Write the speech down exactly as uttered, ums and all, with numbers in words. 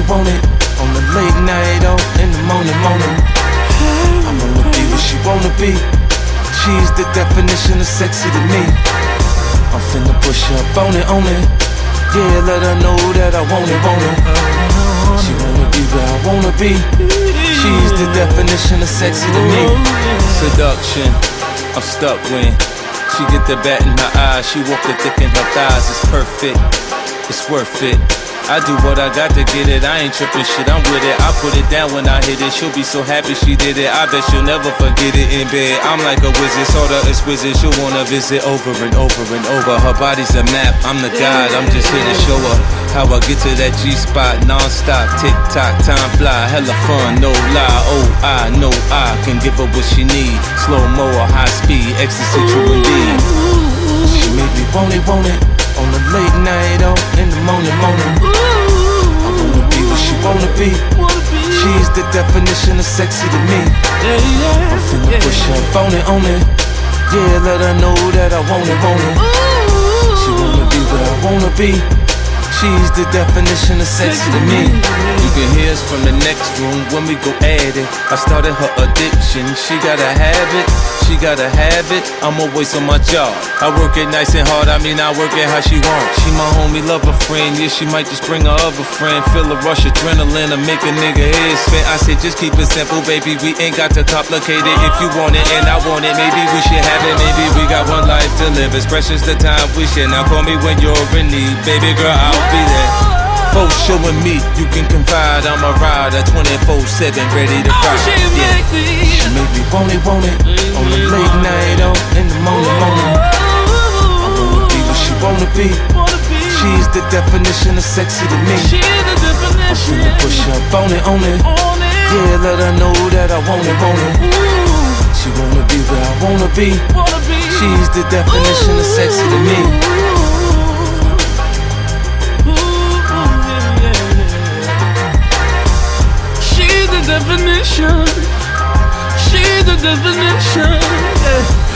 want it. On the late night, oh, in the morning, morning. I wanna be what she wanna be. She's the definition of sexy to me. I'm finna push up on it, on it. Yeah, let her know that I want it, want it. She wanna be where I wanna be. She's the definition of sexy to me. Seduction, I'm stuck when she get the bat in her eyes. She walk the dick in her thighs. It's perfect, it's worth it. I do what I got to get it, I ain't tripping shit, I'm with it. I put it down when I hit it, she'll be so happy she did it. I bet she'll never forget it in bed. I'm like a wizard, sorta exquisite. She'll wanna visit over and over and over. Her body's a map, I'm the guide. I'm just here to show her how I get to that G-spot non-stop. Tick-tock, time fly, hella fun, no lie. Oh, I know I can give her what she need. Slow-mo or high speed, ecstasy true indeed. She made me want it, want it. On the late night, oh, in the morning, morning. I wanna be what she wanna be. She's the definition of sexy to me. I'm finna push up on it, on it. Yeah, let her know that I want it, want it. She wanna be where I wanna be. She's the definition of sexy to me. You can hear us from the next room when we go at it. I started her addiction, she gotta have it. She gotta have it, I'm always on my job. I work it nice and hard, I mean I work it how she wants. She my homie, love her friend, yeah she might just bring her other friend. Feel a rush adrenaline to make a nigga head spin. I said just keep it simple baby, we ain't got to complicate it. If you want it and I want it, maybe we should have it. Maybe we got one life to live, it's precious the time we share. Now call me when you're in need, baby girl I'll be there. Folks showing me you can confide, I'm a rider twenty-four seven, ready to ride. She make me, she make me want it, want it. On the late night, oh, in the morning, morning. I wanna be what she wanna be. She's the definition of sexy to me. I'm finna push up on it, on it. Yeah, let her know that I want it, want it. She wanna be where I wanna be. She's the definition of sexy to me. Definition, she's the definition, yeah.